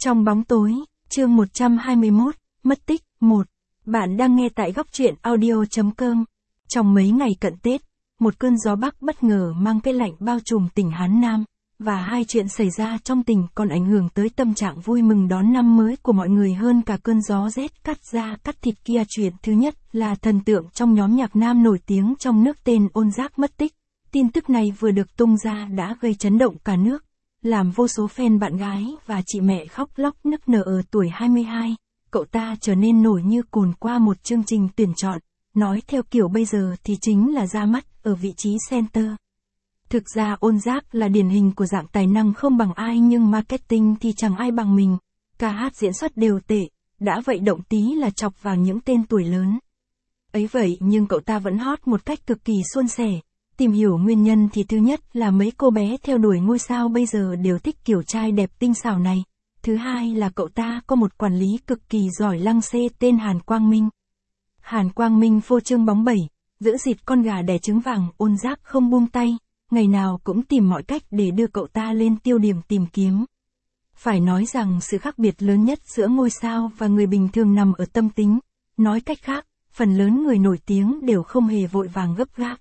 Trong bóng tối, chương 121, mất tích, 1. Bạn đang nghe tại góc truyện audio.com. Trong mấy ngày cận Tết, một cơn gió Bắc bất ngờ mang cái lạnh bao trùm tỉnh Hán Nam, và hai chuyện xảy ra trong tỉnh còn ảnh hưởng tới tâm trạng vui mừng đón năm mới của mọi người hơn cả cơn gió rét cắt da cắt thịt kia. Chuyện thứ nhất là thần tượng trong nhóm nhạc nam nổi tiếng trong nước tên Ôn Giác mất tích. Tin tức này vừa được tung ra đã gây chấn động cả nước, làm vô số fan bạn gái và chị mẹ khóc lóc nức nở. Ở tuổi 22, cậu ta trở nên nổi như cồn qua một chương trình tuyển chọn, nói theo kiểu bây giờ thì chính là ra mắt ở vị trí center. Thực ra Ôn Giác là điển hình của dạng tài năng không bằng ai, nhưng marketing thì chẳng ai bằng mình, ca hát diễn xuất đều tệ, đã vậy động tí là chọc vào những tên tuổi lớn. Ấy vậy nhưng cậu ta vẫn hot một cách cực kỳ suôn sẻ. Tìm hiểu nguyên nhân thì thứ nhất là mấy cô bé theo đuổi ngôi sao bây giờ đều thích kiểu trai đẹp tinh xảo này. Thứ hai là cậu ta có một quản lý cực kỳ giỏi lăng xê tên Hàn Quang Minh. Hàn Quang Minh phô trương bóng bẩy, giữ dịt con gà đẻ trứng vàng. Ôn Giác không buông tay, ngày nào cũng tìm mọi cách để đưa cậu ta lên tiêu điểm tìm kiếm. Phải nói rằng sự khác biệt lớn nhất giữa ngôi sao và người bình thường nằm ở tâm tính. Nói cách khác, phần lớn người nổi tiếng đều không hề vội vàng gấp gáp.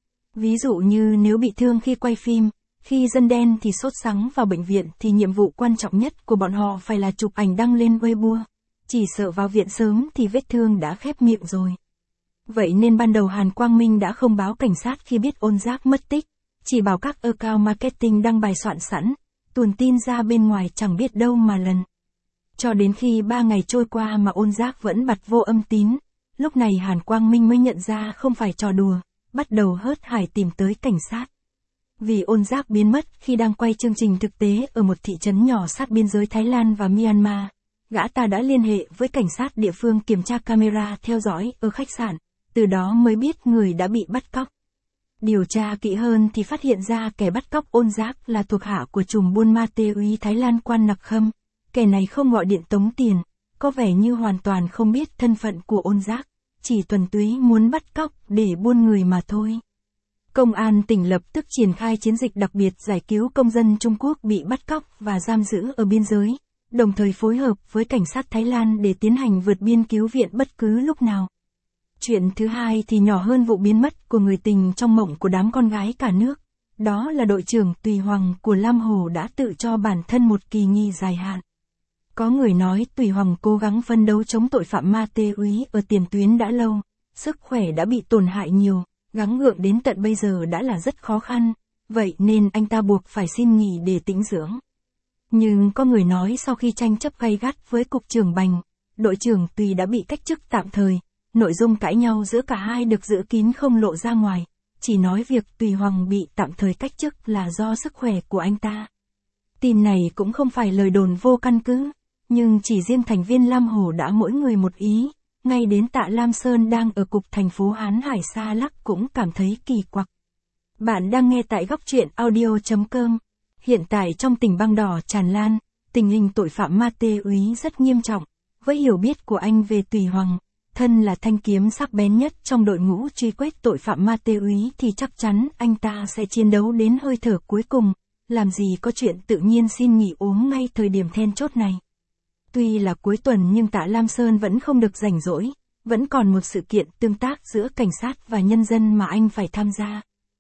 Ví dụ như nếu bị thương khi quay phim, khi dân đen thì sốt sắng vào bệnh viện thì nhiệm vụ quan trọng nhất của bọn họ phải là chụp ảnh đăng lên Weibo. Chỉ sợ vào viện sớm thì vết thương đã khép miệng rồi. Vậy nên ban đầu Hàn Quang Minh đã không báo cảnh sát khi biết Ôn Giác mất tích, chỉ bảo các account marketing đăng bài soạn sẵn, tuồn tin ra bên ngoài chẳng biết đâu mà lần. Cho đến khi 3 ngày trôi qua mà Ôn Giác vẫn bặt vô âm tín, lúc này Hàn Quang Minh mới nhận ra không phải trò đùa, bắt đầu hớt hải tìm tới cảnh sát. Vì Ôn Giác biến mất khi đang quay chương trình thực tế ở một thị trấn nhỏ sát biên giới Thái Lan và Myanmar, gã ta đã liên hệ với cảnh sát địa phương kiểm tra camera theo dõi ở khách sạn, từ đó mới biết người đã bị bắt cóc. Điều tra kỹ hơn thì phát hiện ra kẻ bắt cóc Ôn Giác là thuộc hạ của trùm buôn ma túy Thái Lan Quan Nặc Khâm. Kẻ này không gọi điện tống tiền, có vẻ như hoàn toàn không biết thân phận của Ôn Giác, chỉ thuần túy muốn bắt cóc để buôn người mà thôi. Công an tỉnh lập tức triển khai chiến dịch đặc biệt giải cứu công dân Trung Quốc bị bắt cóc và giam giữ ở biên giới, đồng thời phối hợp với cảnh sát Thái Lan để tiến hành vượt biên cứu viện bất cứ lúc nào. Chuyện thứ hai thì nhỏ hơn vụ biến mất của người tình trong mộng của đám con gái cả nước. Đó là đội trưởng Tùy Hoàng của Lam Hồ đã tự cho bản thân một kỳ nghỉ dài hạn. Có người nói Tùy Hoàng cố gắng phấn đấu chống tội phạm ma túy ở tiền tuyến đã lâu, sức khỏe đã bị tổn hại nhiều, gắng gượng đến tận bây giờ đã là rất khó khăn, vậy nên anh ta buộc phải xin nghỉ để tĩnh dưỡng. Nhưng có người nói sau khi tranh chấp gay gắt với cục trưởng Bành, đội trưởng Tùy đã bị cách chức tạm thời, nội dung cãi nhau giữa cả hai được giữ kín không lộ ra ngoài, chỉ nói việc Tùy Hoàng bị tạm thời cách chức là do sức khỏe của anh ta. Tin này cũng không phải lời đồn vô căn cứ, nhưng chỉ riêng thành viên Lam Hồ đã mỗi người một ý, ngay đến Tạ Lam Sơn đang ở cục thành phố Hán Hải Sa Lắc cũng cảm thấy kỳ quặc. Bạn đang nghe tại góc truyện audio.com. Hiện tại trong tỉnh băng đỏ tràn lan, tình hình tội phạm ma túy rất nghiêm trọng. Với hiểu biết của anh về Tùy Hoàng, thân là thanh kiếm sắc bén nhất trong đội ngũ truy quét tội phạm ma túy thì chắc chắn anh ta sẽ chiến đấu đến hơi thở cuối cùng, làm gì có chuyện tự nhiên xin nghỉ ốm ngay thời điểm then chốt này. Tuy là cuối tuần nhưng Tạ Lam Sơn vẫn không được rảnh rỗi, vẫn còn một sự kiện tương tác giữa cảnh sát và nhân dân mà anh phải tham gia.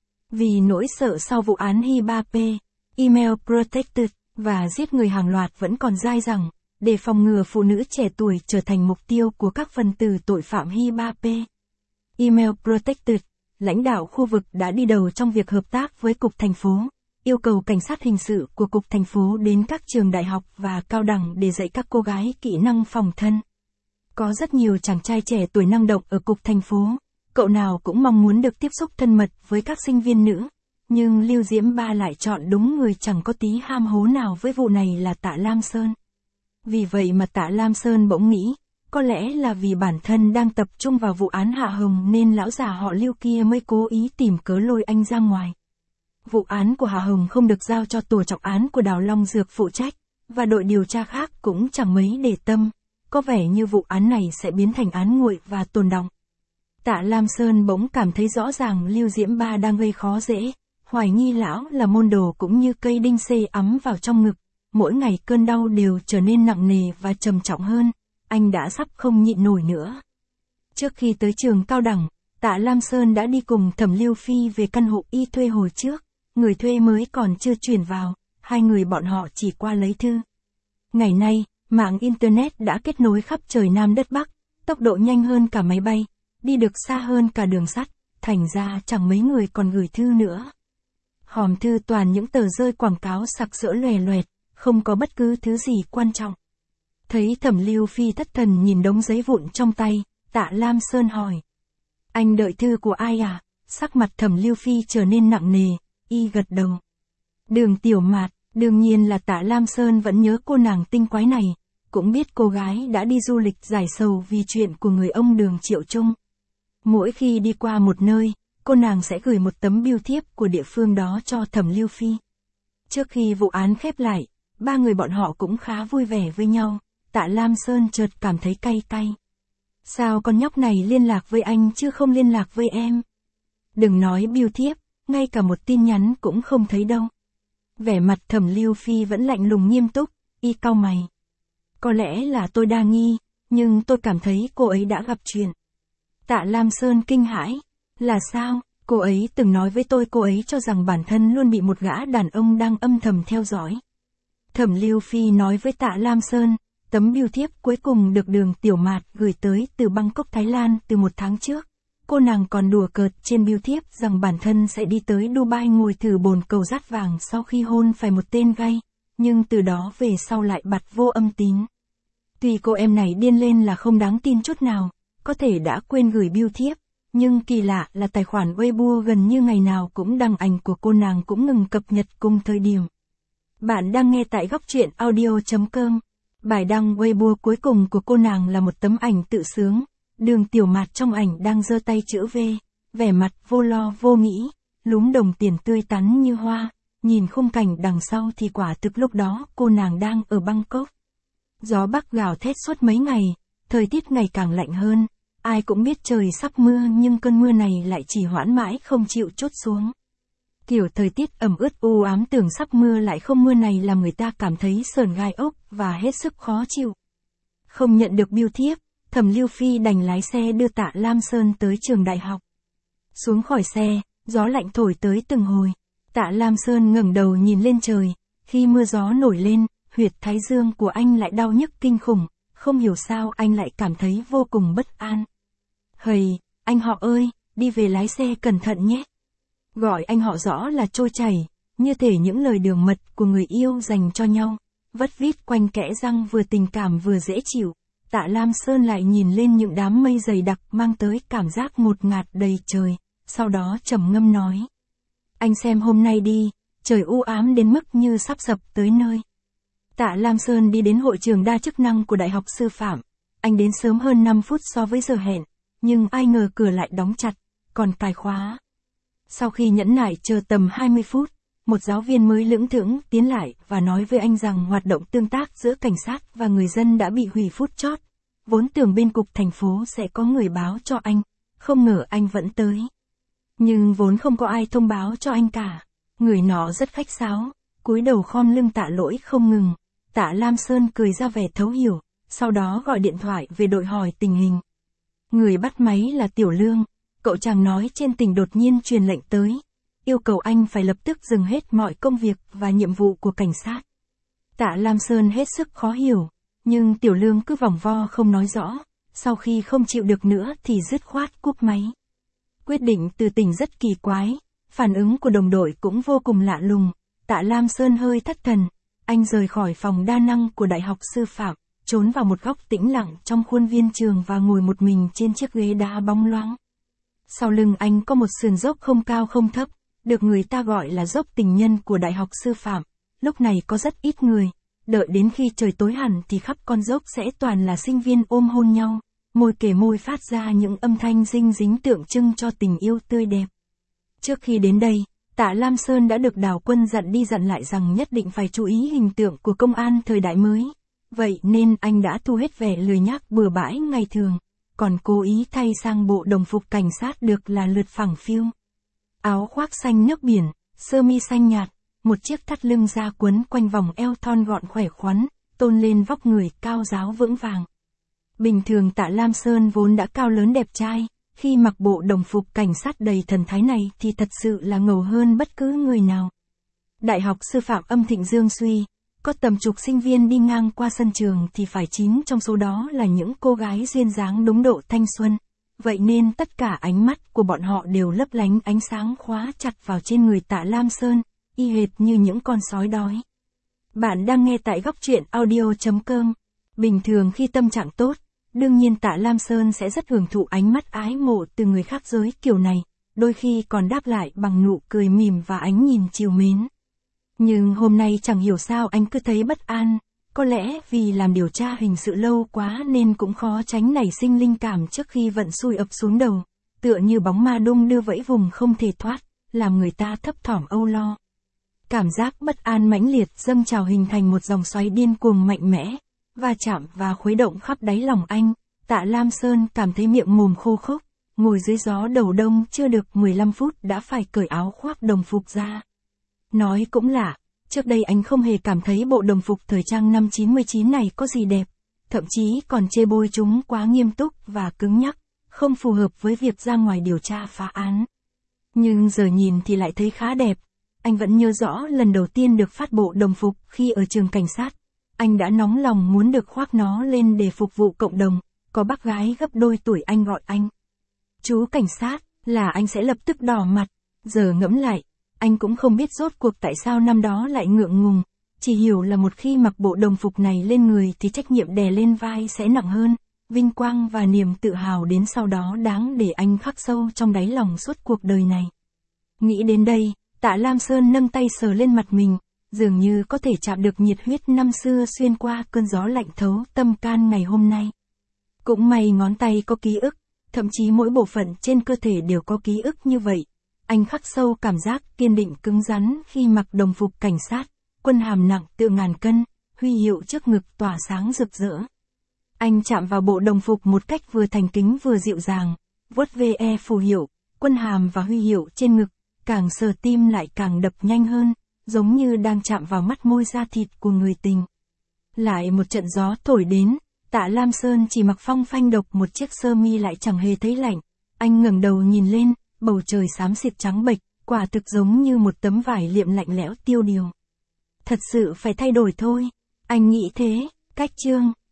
Vì nỗi sợ sau vụ án Hi3P, Email Protected, và giết người hàng loạt vẫn còn dai dẳng, để phòng ngừa phụ nữ trẻ tuổi trở thành mục tiêu của các phần tử tội phạm Hi3P. Email Protected, lãnh đạo khu vực đã đi đầu trong việc hợp tác với Cục Thành phố, yêu cầu cảnh sát hình sự của Cục Thành phố đến các trường đại học và cao đẳng để dạy các cô gái kỹ năng phòng thân. Có rất nhiều chàng trai trẻ tuổi năng động ở Cục Thành phố, cậu nào cũng mong muốn được tiếp xúc thân mật với các sinh viên nữ, nhưng Lưu Diễm Ba lại chọn đúng người chẳng có tí ham hố nào với vụ này là Tạ Lam Sơn. Vì vậy mà Tạ Lam Sơn bỗng nghĩ, có lẽ là vì bản thân đang tập trung vào vụ án Hạ Hồng nên lão già họ Lưu kia mới cố ý tìm cớ lôi anh ra ngoài. Vụ án của Hạ Hồng không được giao cho tổ trọng án của Đào Long Dược phụ trách, và đội điều tra khác cũng chẳng mấy để tâm, có vẻ như vụ án này sẽ biến thành án nguội và tồn đọng. Tạ Lam Sơn bỗng cảm thấy rõ ràng Lưu Diễm Ba đang gây khó dễ, hoài nghi lão là môn đồ cũng như cây đinh xê ắm vào trong ngực, mỗi ngày cơn đau đều trở nên nặng nề và trầm trọng hơn, anh đã sắp không nhịn nổi nữa. Trước khi tới trường cao đẳng, Tạ Lam Sơn đã đi cùng Thẩm Lưu Phi về căn hộ y thuê hồi trước, người thuê mới còn chưa chuyển vào, hai người bọn họ chỉ qua lấy thư. Ngày nay, mạng Internet đã kết nối khắp trời Nam đất Bắc, tốc độ nhanh hơn cả máy bay, đi được xa hơn cả đường sắt, thành ra chẳng mấy người còn gửi thư nữa. Hòm thư toàn những tờ rơi quảng cáo sặc sỡ lòe loẹt, không có bất cứ thứ gì quan trọng. Thấy Thẩm Lưu Phi thất thần nhìn đống giấy vụn trong tay, Tạ Lam Sơn hỏi. Anh đợi thư của ai à? Sắc mặt Thẩm Lưu Phi trở nên nặng nề, y gật đầu. Đường Tiểu Mạt, đương nhiên là Tạ Lam Sơn vẫn nhớ cô nàng tinh quái này, cũng biết cô gái đã đi du lịch giải sầu vì chuyện của người ông Đường Triệu Trung. Mỗi khi đi qua một nơi, cô nàng sẽ gửi một tấm bưu thiếp của địa phương đó cho Thẩm Lưu Phi. Trước khi vụ án khép lại, ba người bọn họ cũng khá vui vẻ với nhau, Tạ Lam Sơn chợt cảm thấy cay cay. Sao con nhóc này liên lạc với anh chứ không liên lạc với em? Đừng nói bưu thiếp, ngay cả một tin nhắn cũng không thấy đâu. Vẻ mặt Thẩm Lưu Phi vẫn lạnh lùng nghiêm túc, y cau mày. Có lẽ là tôi đa nghi, nhưng tôi cảm thấy cô ấy đã gặp chuyện. Tạ Lam Sơn kinh hãi. Là sao? Cô ấy từng nói với tôi cô ấy cho rằng bản thân luôn bị một gã đàn ông đang âm thầm theo dõi. Thẩm Lưu Phi nói với Tạ Lam Sơn, tấm bưu thiếp cuối cùng được Đường Tiểu Mạt gửi tới từ Bangkok Thái Lan từ 1 tháng trước. Cô nàng còn đùa cợt trên bưu thiếp rằng bản thân sẽ đi tới Dubai ngồi thử bồn cầu dát vàng sau khi hôn phải một tên gay, nhưng từ đó về sau lại bặt vô âm tín. Tuy cô em này điên lên là không đáng tin chút nào, có thể đã quên gửi bưu thiếp, nhưng kỳ lạ là tài khoản Weibo gần như ngày nào cũng đăng ảnh của cô nàng cũng ngừng cập nhật cùng thời điểm. Bạn đang nghe tại góc truyện audio.com. Bài đăng Weibo cuối cùng của cô nàng là một tấm ảnh tự sướng. Đường Tiểu Mạt trong ảnh đang giơ tay chữ V, vẻ mặt vô lo vô nghĩ, lúm đồng tiền tươi tắn như hoa, nhìn khung cảnh đằng sau thì quả thực lúc đó cô nàng đang ở Bangkok. Gió bắc gào thét suốt mấy ngày, thời tiết ngày càng lạnh hơn, ai cũng biết trời sắp mưa nhưng cơn mưa này lại chỉ hoãn mãi không chịu trút xuống. Kiểu thời tiết ẩm ướt u ám tưởng sắp mưa lại không mưa này làm người ta cảm thấy sởn gai ốc và hết sức khó chịu. Không nhận được bưu thiếp, Thẩm Lưu Phi đành lái xe đưa Tạ Lam Sơn tới trường đại học. Xuống khỏi xe, gió lạnh thổi tới từng hồi. Tạ Lam Sơn ngẩng đầu nhìn lên trời, khi mưa gió nổi lên, huyệt thái dương của anh lại đau nhức kinh khủng, không hiểu sao anh lại cảm thấy vô cùng bất an. Hầy, anh họ ơi, đi về lái xe cẩn thận nhé. Gọi anh họ rõ là trôi chảy, như thể những lời đường mật của người yêu dành cho nhau, vất vít quanh kẽ răng vừa tình cảm vừa dễ chịu. Tạ Lam Sơn lại nhìn lên những đám mây dày đặc mang tới cảm giác ngột ngạt đầy trời, sau đó trầm ngâm nói. Anh xem hôm nay đi, trời u ám đến mức như sắp sập tới nơi. Tạ Lam Sơn đi đến hội trường đa chức năng của Đại học Sư phạm. Anh đến sớm hơn 5 phút so với giờ hẹn, nhưng ai ngờ cửa lại đóng chặt, còn cài khóa. Sau khi nhẫn nại chờ tầm 20 phút, một giáo viên mới lững thững tiến lại và nói với anh rằng hoạt động tương tác giữa cảnh sát và người dân đã bị hủy phút chót. Vốn tưởng bên cục thành phố sẽ có người báo cho anh, không ngờ anh vẫn tới. Nhưng vốn không có ai thông báo cho anh cả. Người nọ rất khách sáo, cúi đầu khom lưng tạ lỗi không ngừng. Tạ Lam Sơn cười ra vẻ thấu hiểu, sau đó gọi điện thoại về đội hỏi tình hình. Người bắt máy là Tiểu Lương, cậu chàng nói trên tỉnh đột nhiên truyền lệnh tới, yêu cầu anh phải lập tức dừng hết mọi công việc và nhiệm vụ của cảnh sát. Tạ Lam Sơn hết sức khó hiểu, nhưng Tiểu Lương cứ vòng vo không nói rõ, sau khi không chịu được nữa thì dứt khoát cúp máy. Quyết định từ tỉnh rất kỳ quái, phản ứng của đồng đội cũng vô cùng lạ lùng. Tạ Lam Sơn hơi thất thần, anh rời khỏi phòng đa năng của Đại học Sư phạm, trốn vào một góc tĩnh lặng trong khuôn viên trường và ngồi một mình trên chiếc ghế đá bóng loáng. Sau lưng anh có một sườn dốc không cao không thấp, được người ta gọi là dốc tình nhân của Đại học Sư phạm. Lúc này có rất ít người, đợi đến khi trời tối hẳn thì khắp con dốc sẽ toàn là sinh viên ôm hôn nhau, môi kề môi phát ra những âm thanh dinh dính tượng trưng cho tình yêu tươi đẹp. Trước khi đến đây, Tạ Lam Sơn đã được Đào Quân dặn đi dặn lại rằng nhất định phải chú ý hình tượng của công an thời đại mới. Vậy nên anh đã thu hết vẻ lười nhác bừa bãi ngày thường, còn cố ý thay sang bộ đồng phục cảnh sát được là lượt phẳng phiu. Áo khoác xanh nước biển, sơ mi xanh nhạt, một chiếc thắt lưng da quấn quanh vòng eo thon gọn khỏe khoắn, tôn lên vóc người cao ráo vững vàng. Bình thường Tạ Lam Sơn vốn đã cao lớn đẹp trai, khi mặc bộ đồng phục cảnh sát đầy thần thái này thì thật sự là ngầu hơn bất cứ người nào. Đại học Sư phạm Âm Thịnh Dương Suy, có tầm chục sinh viên đi ngang qua sân trường thì phải 9 trong số đó là những cô gái duyên dáng đúng độ thanh xuân. Vậy nên tất cả ánh mắt của bọn họ đều lấp lánh ánh sáng khóa chặt vào trên người Tạ Lam Sơn, y hệt như những con sói đói. Bạn đang nghe tại góc truyện audio.com. Bình thường khi tâm trạng tốt, đương nhiên Tạ Lam Sơn sẽ rất hưởng thụ ánh mắt ái mộ từ người khác giới kiểu này, đôi khi còn đáp lại bằng nụ cười mỉm và ánh nhìn trìu mến. Nhưng hôm nay chẳng hiểu sao anh cứ thấy bất an, có lẽ vì làm điều tra hình sự lâu quá nên cũng khó tránh nảy sinh linh cảm trước khi vận xui ập xuống đầu, tựa như bóng ma đung đưa vẫy vùng không thể thoát, làm người ta thấp thỏm âu lo. Cảm giác bất an mãnh liệt dâng trào hình thành một dòng xoáy điên cuồng mạnh mẽ, va chạm và khuấy động khắp đáy lòng anh. Tạ Lam Sơn cảm thấy miệng mồm khô khốc, ngồi dưới gió đầu đông chưa được 15 phút đã phải cởi áo khoác đồng phục ra. Nói cũng lạ, trước đây anh không hề cảm thấy bộ đồng phục thời trang năm 99 này có gì đẹp, thậm chí còn chê bôi chúng quá nghiêm túc và cứng nhắc, không phù hợp với việc ra ngoài điều tra phá án. Nhưng giờ nhìn thì lại thấy khá đẹp. Anh vẫn nhớ rõ lần đầu tiên được phát bộ đồng phục khi ở trường cảnh sát. Anh đã nóng lòng muốn được khoác nó lên để phục vụ cộng đồng, có bác gái gấp đôi tuổi anh gọi anh chú cảnh sát, là anh sẽ lập tức đỏ mặt. Giờ ngẫm lại, anh cũng không biết rốt cuộc tại sao năm đó lại ngượng ngùng, chỉ hiểu là một khi mặc bộ đồng phục này lên người thì trách nhiệm đè lên vai sẽ nặng hơn, vinh quang và niềm tự hào đến sau đó đáng để anh khắc sâu trong đáy lòng suốt cuộc đời này. Nghĩ đến đây, Tạ Lam Sơn nâng tay sờ lên mặt mình, dường như có thể chạm được nhiệt huyết năm xưa xuyên qua cơn gió lạnh thấu tâm can ngày hôm nay. Cũng may ngón tay có ký ức, thậm chí mỗi bộ phận trên cơ thể đều có ký ức như vậy. Anh khắc sâu cảm giác kiên định cứng rắn khi mặc đồng phục cảnh sát, quân hàm nặng tựa ngàn cân, huy hiệu trước ngực tỏa sáng rực rỡ. Anh chạm vào bộ đồng phục một cách vừa thành kính vừa dịu dàng, vuốt ve phù hiệu, quân hàm và huy hiệu trên ngực, càng sờ tim lại càng đập nhanh hơn, giống như đang chạm vào mắt môi da thịt của người tình. Lại một trận gió thổi đến, Tạ Lam Sơn chỉ mặc phong phanh độc một chiếc sơ mi lại chẳng hề thấy lạnh. Anh ngẩng đầu nhìn lên, bầu trời xám xịt trắng bệch, quả thực giống như một tấm vải liệm lạnh lẽo tiêu điều. Thật sự phải thay đổi thôi, anh nghĩ thế. Cách chương